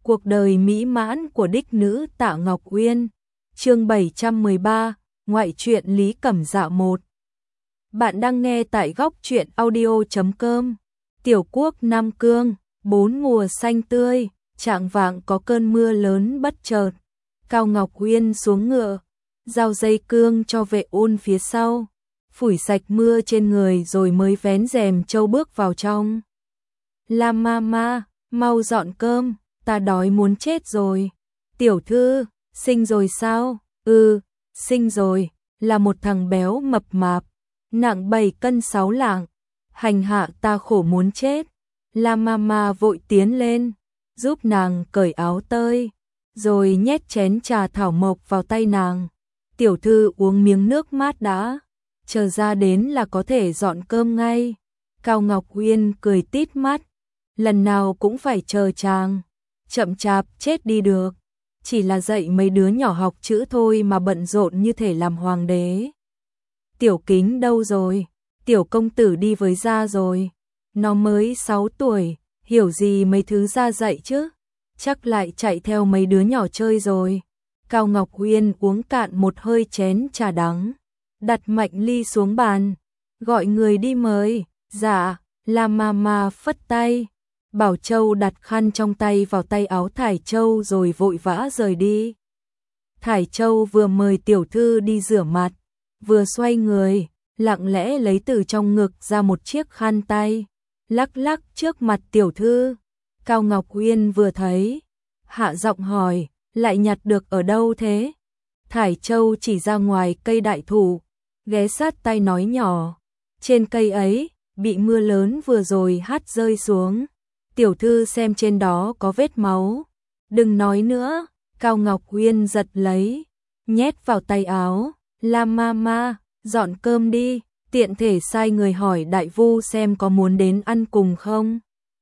Cuộc đời mỹ mãn của đích nữ Tạ Ngọc Uyên. Chương 713, ngoại truyện Lý Cẩm Dạ 1. Bạn đang nghe tại góc truyện audio.com. Tiểu quốc Nam Cương, 4 mùa xanh tươi, trạng vạng có cơn mưa lớn bất chợt. Cao Ngọc Uyên xuống ngựa, giao dây cương cho vệ ôn phía sau, phủi sạch mưa trên người rồi mới vén rèm trâu bước vào trong. Lam ma, mau dọn cơm, ta đói muốn chết rồi. Tiểu thư, sinh rồi sao? Sinh rồi, là một thằng béo mập mạp, nặng 7 cân 6 lạng, hành hạ ta khổ muốn chết. Lam Mama vội tiến lên, giúp nàng cởi áo tơi, rồi nhét chén trà thảo mộc vào tay nàng. Tiểu thư uống miếng nước mát đã, chờ ra đến là có thể dọn cơm ngay. Cao Ngọc Uyên cười tít mắt, lần nào cũng phải chờ chàng, chậm chạp chết đi được. Chỉ là dạy mấy đứa nhỏ học chữ thôi mà bận rộn như thể làm hoàng đế. Tiểu Kính đâu rồi? Tiểu công tử đi với gia rồi. Nó mới 6 tuổi, hiểu gì mấy thứ gia dạy chứ? Chắc lại chạy theo mấy đứa nhỏ chơi rồi. Cao Ngọc Uyên uống cạn một hơi chén trà đắng, đặt mạnh ly xuống bàn, gọi người đi mời. Dạ. Lam Mama phất tay, Bảo Châu đặt khăn trong tay vào tay áo Thải Châu rồi vội vã rời đi. Thải Châu vừa mời tiểu thư đi rửa mặt, vừa xoay người, lặng lẽ lấy từ trong ngực ra một chiếc khăn tay, lắc lắc trước mặt tiểu thư. Cao Ngọc Uyên vừa thấy, hạ giọng hỏi, lại nhặt được ở đâu thế? Thải Châu chỉ ra ngoài cây đại thụ, ghé sát tai nói nhỏ, trên cây ấy, bị mưa lớn vừa rồi hắt rơi xuống. Tiểu thư xem trên đó có vết máu. Đừng nói nữa. Cao Ngọc Uyên giật lấy, nhét vào tay áo. Lam Mama, dọn cơm đi, tiện thể sai người hỏi đại vu xem có muốn đến ăn cùng không.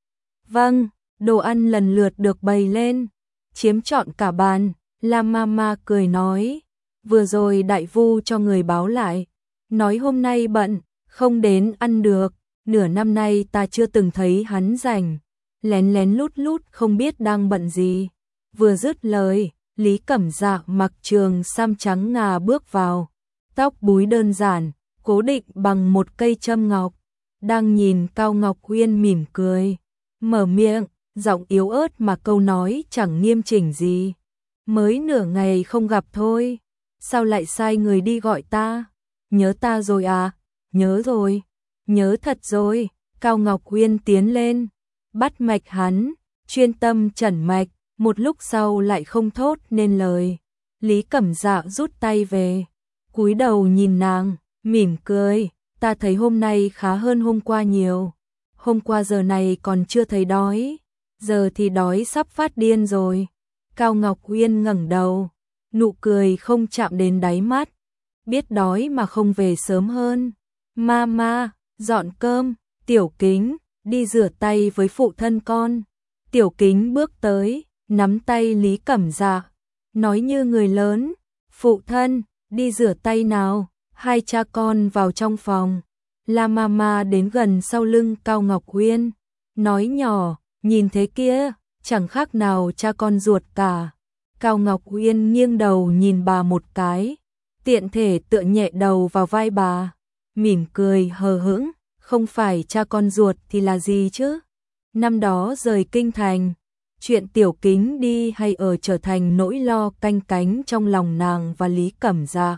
Vâng. Đồ ăn lần lượt được bày lên, chiếm trọn cả bàn. Lam Mama cười nói, vừa rồi đại vu cho người báo lại, nói hôm nay bận, không đến ăn được. Nửa năm nay ta chưa từng thấy hắn rảnh, lén lén lút lút không biết đang bận gì. Vừa dứt lời, Lý Cẩm Dạ mặc trường sam trắng ngà bước vào, tóc búi đơn giản, cố định bằng một cây châm ngọc, đang nhìn Cao Ngọc Uyên mỉm cười, mở miệng, giọng yếu ớt mà câu nói chẳng nghiêm chỉnh gì. Mới nửa ngày không gặp thôi, sao lại sai người đi gọi ta? Nhớ ta rồi à? Nhớ rồi. Nhớ thật rồi. Cao Ngọc Uyên tiến lên, bắt mạch hắn, chuyên tâm chẩn mạch, một lúc sau lại không thốt nên lời. Lý Cẩm Dạ rút tay về, cúi đầu nhìn nàng, mỉm cười, ta thấy hôm nay khá hơn hôm qua nhiều. Hôm qua giờ này còn chưa thấy đói, giờ thì đói sắp phát điên rồi. Cao Ngọc Uyên ngẩng đầu, nụ cười không chạm đến đáy mắt, biết đói mà không về sớm hơn. Mama, dọn cơm. Tiểu Kính, đi rửa tay với phụ thân con. Tiểu Kính bước tới, nắm tay Lý Cẩm Dạ, nói như người lớn, phụ thân, đi rửa tay nào. Hai cha con vào trong phòng. Lam Mama đến gần sau lưng Cao Ngọc Uyên, nói nhỏ, nhìn thế kia, chẳng khác nào cha con ruột cả. Cao Ngọc Uyên nghiêng đầu nhìn bà một cái, tiện thể tựa nhẹ đầu vào vai bà, mỉm cười hờ hững. Không phải cha con ruột thì là gì chứ? Năm đó rời kinh thành, chuyện Tiểu Kính đi hay ở trở thành nỗi lo canh cánh trong lòng nàng và Lý Cẩm Dạ.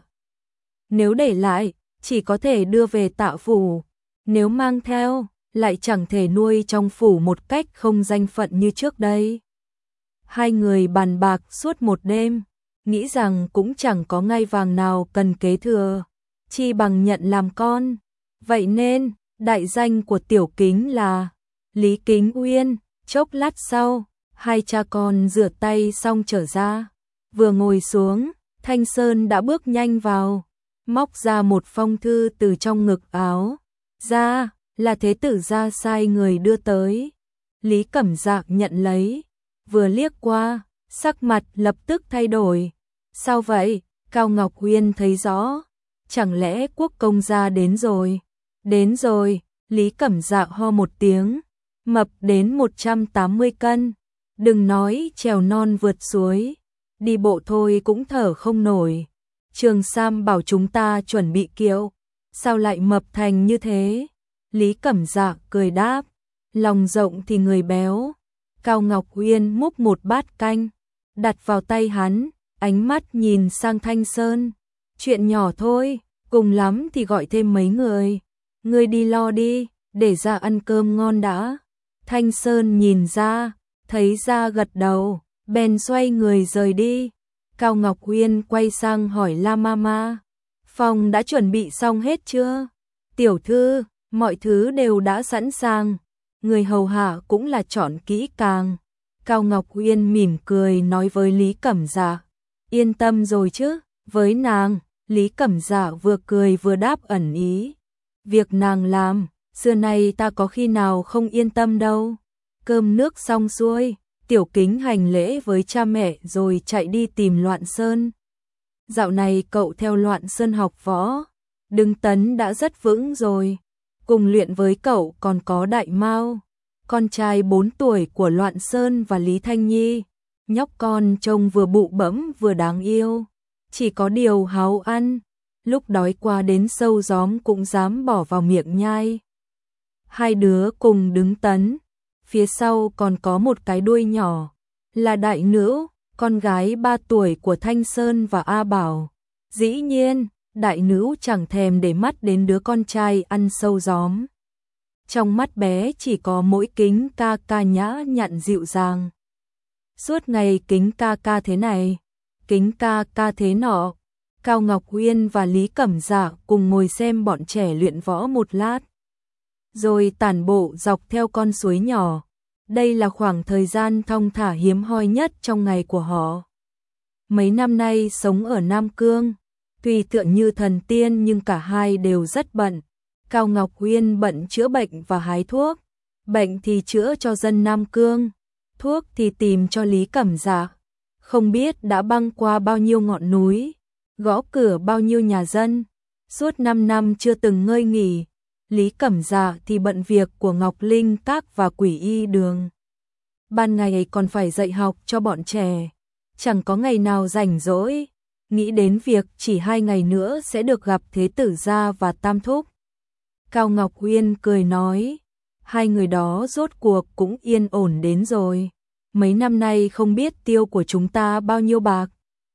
Nếu để lại, chỉ có thể đưa về Tạ phủ, nếu mang theo, lại chẳng thể nuôi trong phủ một cách không danh phận như trước đây. Hai người bàn bạc suốt một đêm, nghĩ rằng cũng chẳng có ngai vàng nào cần kế thừa, chi bằng nhận làm con. Vậy nên đại danh của Tiểu Kính là Lý Kính Uyên. Chốc lát sau, hai cha con rửa tay xong trở ra, vừa ngồi xuống, Thanh Sơn đã bước nhanh vào, móc ra một phong thư từ trong ngực áo, ra là thế tử gia sai người đưa tới. Lý Cẩm Dạ nhận lấy, vừa liếc qua, sắc mặt lập tức thay đổi. Sao vậy? Cao Ngọc Uyên thấy rõ, chẳng lẽ quốc công gia đến rồi? Đến rồi. Lý Cẩm Dạ ho một tiếng, mập đến 180 cân, Đừng nói trèo non vượt suối, đi bộ thôi cũng thở không nổi. Trường Sam bảo chúng ta chuẩn bị kiệu, sao lại mập thành như thế? Lý Cẩm Dạ cười đáp, lòng rộng thì người béo. Cao Ngọc Uyên múc một bát canh, đặt vào tay hắn, ánh mắt nhìn sang Thanh Sơn. Chuyện nhỏ thôi, cùng lắm thì gọi thêm mấy người. Ngươi đi lo đi, để ra ăn cơm ngon đã. Thanh Sơn nhìn ra, thấy ra gật đầu, bèn xoay người rời đi. Cao Ngọc Uyên quay sang hỏi La Mama, phòng đã chuẩn bị xong hết chưa? Tiểu thư, mọi thứ đều đã sẵn sàng, người hầu hạ cũng là chọn kỹ càng. Cao Ngọc Uyên mỉm cười nói với Lý Cẩm Dạ, yên tâm rồi chứ? Với nàng, Lý Cẩm Dạ vừa cười vừa đáp ẩn ý, việc nàng làm, xưa nay ta có khi nào không yên tâm đâu. Cơm nước xong xuôi, Tiểu Kính hành lễ với cha mẹ rồi chạy đi tìm Loạn Sơn. Dạo này cậu theo Loạn Sơn học võ, đứng tấn đã rất vững rồi. Cùng luyện với cậu còn có Đại Mao, con trai 4 tuổi của Loạn Sơn và Lý Thanh Nhi. Nhóc con trông vừa bụ bẫm vừa đáng yêu, chỉ có điều háo ăn, lúc đói qua đến sâu gióm cũng dám bỏ vào miệng nhai. Hai đứa cùng đứng tấn, phía sau còn có một cái đuôi nhỏ, là Đại Nữ, con gái 3 tuổi của Thanh Sơn và A Bảo. Dĩ nhiên, Đại Nữ chẳng thèm để mắt đến đứa con trai ăn sâu gióm. Trong mắt bé chỉ có mỗi Kính ca ca nhã nhặn dịu dàng. Suốt ngày Kính ca ca thế này, Kính ca ca thế nọ. Cao Ngọc Uyên và Lý Cẩm Dạ cùng ngồi xem bọn trẻ luyện võ một lát, rồi tản bộ dọc theo con suối nhỏ. Đây là khoảng thời gian thong thả hiếm hoi nhất trong ngày của họ. Mấy năm nay sống ở Nam Cương, tuy tựa như thần tiên nhưng cả hai đều rất bận. Cao Ngọc Uyên bận chữa bệnh và hái thuốc, bệnh thì chữa cho dân Nam Cương, thuốc thì tìm cho Lý Cẩm Dạ. Không biết đã băng qua bao nhiêu ngọn núi, gõ cửa bao nhiêu nhà dân, suốt 5 năm chưa từng ngơi nghỉ. Lý Cẩm Dạ thì bận việc của Ngọc Linh Các và Quỷ Y Đường. Ban ngày còn phải dạy học cho bọn trẻ, chẳng có ngày nào rảnh rỗi, nghĩ đến việc chỉ 2 ngày nữa sẽ được gặp Thế Tử Gia và Tam Thúc. Cao Ngọc Uyên cười nói, hai người đó rốt cuộc cũng yên ổn đến rồi. Mấy năm nay không biết tiêu của chúng ta bao nhiêu bạc.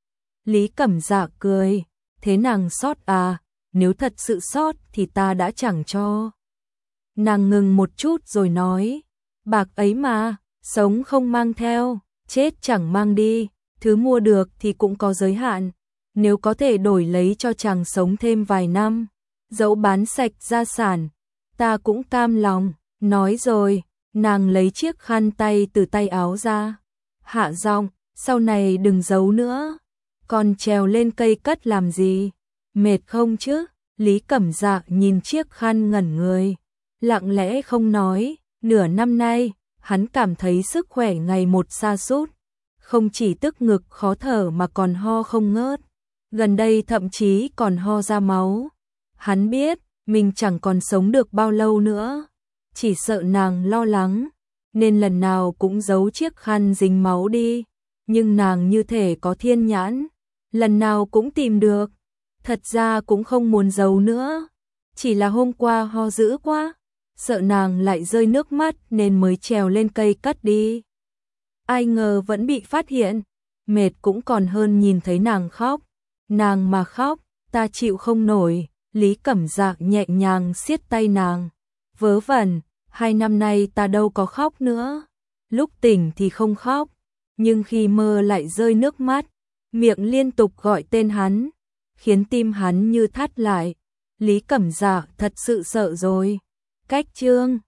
Lý Cẩm Dạ cười, thế nàng sót à, nếu thật sự sót thì ta đã chẳng cho. Nàng ngừng một chút rồi nói, bạc ấy mà, sống không mang theo, chết chẳng mang đi, thứ mua được thì cũng có giới hạn. Nếu có thể đổi lấy cho chàng sống thêm vài năm, dẫu bán sạch gia sản, ta cũng cam lòng. Nói rồi, nàng lấy chiếc khăn tay từ tay áo ra, hạ giọng, sau này đừng giấu nữa, còn trèo lên cây cất làm gì, mệt không chứ? Lý Cẩm Dạ nhìn chiếc khăn ngẩn người, lặng lẽ không nói. Nửa năm nay, hắn cảm thấy sức khỏe ngày một sa sút, không chỉ tức ngực khó thở mà còn ho không ngớt, gần đây thậm chí còn ho ra máu. Hắn biết mình chẳng còn sống được bao lâu nữa, chỉ sợ nàng lo lắng, nên lần nào cũng giấu chiếc khăn dính máu đi, nhưng nàng như thể có thiên nhãn, lần nào cũng tìm được. Thật ra cũng không muốn giấu nữa, chỉ là hôm qua ho dữ quá, sợ nàng lại rơi nước mắt nên mới trèo lên cây cất đi. Ai ngờ vẫn bị phát hiện, mệt cũng còn hơn nhìn thấy nàng khóc. Nàng mà khóc, ta chịu không nổi. Lý Cẩm Dạ nhẹ nhàng siết tay nàng, vớ vẩn, 2 năm nay ta đâu có khóc nữa, lúc tỉnh thì không khóc, nhưng khi mơ lại rơi nước mắt, miệng liên tục gọi tên hắn, khiến tim hắn như thắt lại. Lý Cẩm Dạ thật sự sợ rồi. Cách chương